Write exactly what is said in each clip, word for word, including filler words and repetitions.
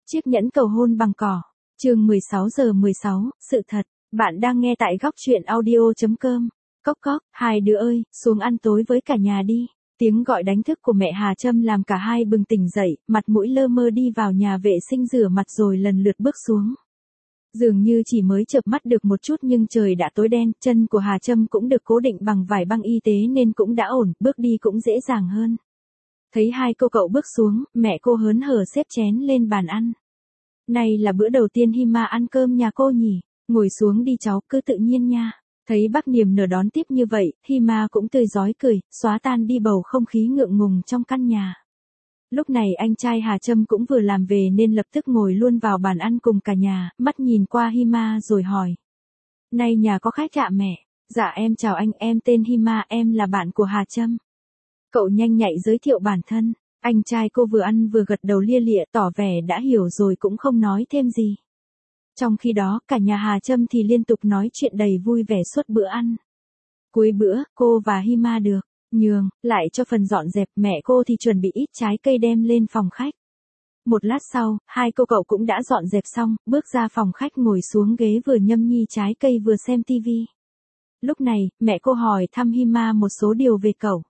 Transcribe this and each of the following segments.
Chiếc nhẫn cầu hôn bằng cỏ. Chương mười sáu giờ mười sáu, sự thật. Bạn đang nghe tại góc truyện audio chấm com. Cốc cốc, hai đứa ơi, xuống ăn tối với cả nhà đi. Tiếng gọi đánh thức của mẹ Hà Trâm làm cả hai bừng tỉnh dậy, mặt mũi lơ mơ đi vào nhà vệ sinh rửa mặt rồi lần lượt bước xuống. Dường như chỉ mới chợp mắt được một chút nhưng trời đã tối đen, chân của Hà Trâm cũng được cố định bằng vải băng y tế nên cũng đã ổn, bước đi cũng dễ dàng hơn. Thấy hai cô cậu bước xuống, mẹ cô hớn hở xếp chén lên bàn ăn. Này là bữa đầu tiên Hima ăn cơm nhà cô nhỉ? Ngồi xuống đi cháu, cứ tự nhiên nha. Thấy bác Niềm nở đón tiếp như vậy, Hima cũng tươi rói cười, xóa tan đi bầu không khí ngượng ngùng trong căn nhà. Lúc này anh trai Hà Trâm cũng vừa làm về nên lập tức ngồi luôn vào bàn ăn cùng cả nhà, mắt nhìn qua Hima rồi hỏi. Này nhà có khách ạ mẹ? Dạ em chào anh, em tên Hima, em là bạn của Hà Trâm. Cậu nhanh nhạy giới thiệu bản thân. Anh trai cô vừa ăn vừa gật đầu lia lịa tỏ vẻ đã hiểu rồi cũng không nói thêm gì. Trong khi đó, cả nhà Hà Trâm thì liên tục nói chuyện đầy vui vẻ suốt bữa ăn. Cuối bữa, cô và Hima được nhường lại cho phần dọn dẹp, mẹ cô thì chuẩn bị ít trái cây đem lên phòng khách. Một lát sau, hai cô cậu cũng đã dọn dẹp xong, bước ra phòng khách ngồi xuống ghế vừa nhâm nhi trái cây vừa xem tivi. Lúc này, mẹ cô hỏi thăm Hima một số điều về cậu.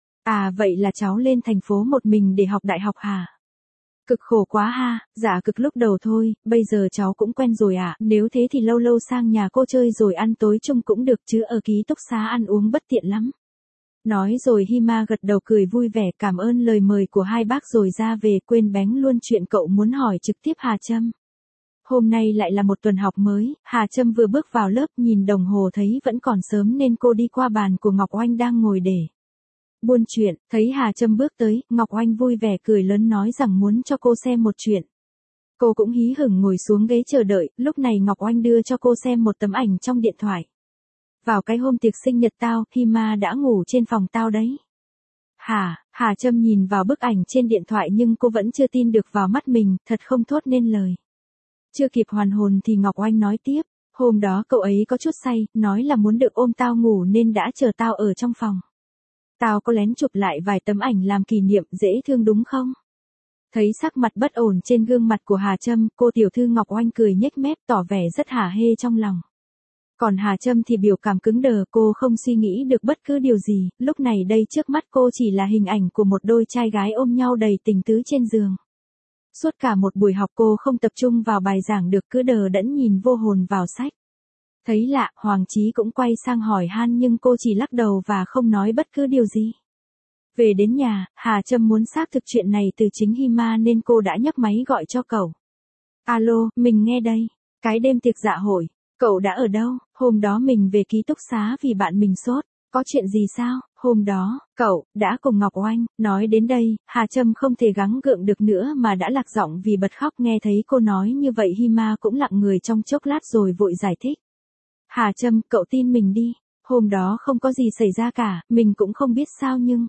À vậy là cháu lên thành phố một mình để học đại học hả? Cực khổ quá ha, dạ cực lúc đầu thôi, bây giờ cháu cũng quen rồi ạ, à. Nếu thế thì lâu lâu sang nhà cô chơi rồi ăn tối chung cũng được chứ ở ký túc xá ăn uống bất tiện lắm. Nói rồi Hima gật đầu cười vui vẻ cảm ơn lời mời của hai bác rồi ra về quên bén luôn chuyện cậu muốn hỏi trực tiếp Hà Trâm. Hôm nay lại là một tuần học mới, Hà Trâm vừa bước vào lớp nhìn đồng hồ thấy vẫn còn sớm nên cô đi qua bàn của Ngọc Oanh đang ngồi để buôn chuyện, thấy Hà Trâm bước tới, Ngọc Oanh vui vẻ cười lớn nói rằng muốn cho cô xem một chuyện. Cô cũng hí hửng ngồi xuống ghế chờ đợi, lúc này Ngọc Oanh đưa cho cô xem một tấm ảnh trong điện thoại. Vào cái hôm tiệc sinh nhật tao, Hima đã ngủ trên phòng tao đấy. Hà, Hà Trâm nhìn vào bức ảnh trên điện thoại nhưng cô vẫn chưa tin được vào mắt mình, thật không thốt nên lời. Chưa kịp hoàn hồn thì Ngọc Oanh nói tiếp, hôm đó cậu ấy có chút say, nói là muốn được ôm tao ngủ nên đã chờ tao ở trong phòng. Tao có lén chụp lại vài tấm ảnh làm kỷ niệm, dễ thương đúng không? Thấy sắc mặt bất ổn trên gương mặt của Hà Trâm, cô tiểu thư Ngọc Oanh cười nhếch mép tỏ vẻ rất hả hê trong lòng. Còn Hà Trâm thì biểu cảm cứng đờ, cô không suy nghĩ được bất cứ điều gì, lúc này đây trước mắt cô chỉ là hình ảnh của một đôi trai gái ôm nhau đầy tình tứ trên giường. Suốt cả một buổi học cô không tập trung vào bài giảng được cứ đờ đẫn nhìn vô hồn vào sách. Thấy lạ, Hoàng Chí cũng quay sang hỏi han nhưng cô chỉ lắc đầu và không nói bất cứ điều gì. Về đến nhà, Hà Trâm muốn xác thực chuyện này từ chính Hima nên cô đã nhấc máy gọi cho cậu. Alo, mình nghe đây. Cái đêm tiệc dạ hội, cậu đã ở đâu? Hôm đó mình về ký túc xá vì bạn mình sốt. Có chuyện gì sao? Hôm đó, cậu đã cùng Ngọc Oanh. Nói đến đây, Hà Trâm không thể gắng gượng được nữa mà đã lạc giọng vì bật khóc nghe thấy cô nói như vậy Hima cũng lặng người trong chốc lát rồi vội giải thích. Hà Trâm, cậu tin mình đi, hôm đó không có gì xảy ra cả, mình cũng không biết sao nhưng...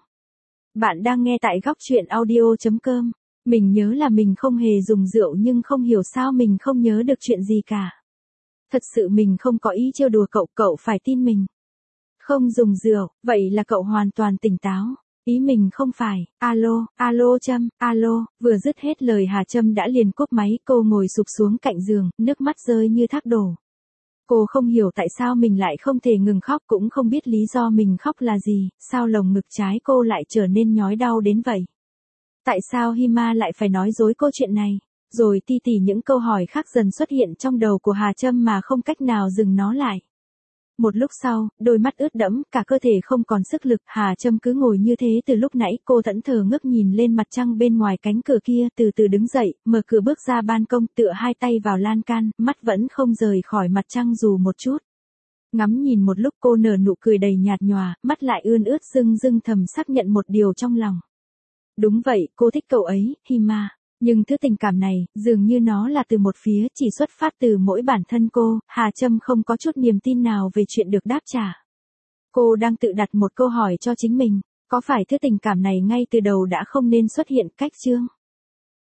Bạn đang nghe tại góc truyện audio chấm com, mình nhớ là mình không hề dùng rượu nhưng không hiểu sao mình không nhớ được chuyện gì cả. Thật sự mình không có ý trêu đùa cậu, cậu phải tin mình. Không dùng rượu, vậy là cậu hoàn toàn tỉnh táo. Ý mình không phải, alo, alo Trâm, alo, vừa dứt hết lời Hà Trâm đã liền cúp máy, cô ngồi sụp xuống cạnh giường, nước mắt rơi như thác đổ. Cô không hiểu tại sao mình lại không thể ngừng khóc cũng không biết lý do mình khóc là gì, sao lồng ngực trái cô lại trở nên nhói đau đến vậy. Tại sao Hima lại phải nói dối cô chuyện này, rồi ti tỉ những câu hỏi khác dần xuất hiện trong đầu của Hà Trâm mà không cách nào dừng nó lại. Một lúc sau, đôi mắt ướt đẫm, cả cơ thể không còn sức lực, Hà Trâm cứ ngồi như thế từ lúc nãy, cô thẫn thờ ngước nhìn lên mặt trăng bên ngoài cánh cửa kia, từ từ đứng dậy, mở cửa bước ra ban công, tựa hai tay vào lan can, mắt vẫn không rời khỏi mặt trăng dù một chút. Ngắm nhìn một lúc cô nở nụ cười đầy nhạt nhòa, mắt lại ươn ướt rưng rưng thầm xác nhận một điều trong lòng. Đúng vậy, cô thích cậu ấy, Hima. Nhưng thứ tình cảm này, dường như nó là từ một phía, chỉ xuất phát từ mỗi bản thân cô, Hà Trâm không có chút niềm tin nào về chuyện được đáp trả. Cô đang tự đặt một câu hỏi cho chính mình, có phải thứ tình cảm này ngay từ đầu đã không nên xuất hiện cách chương?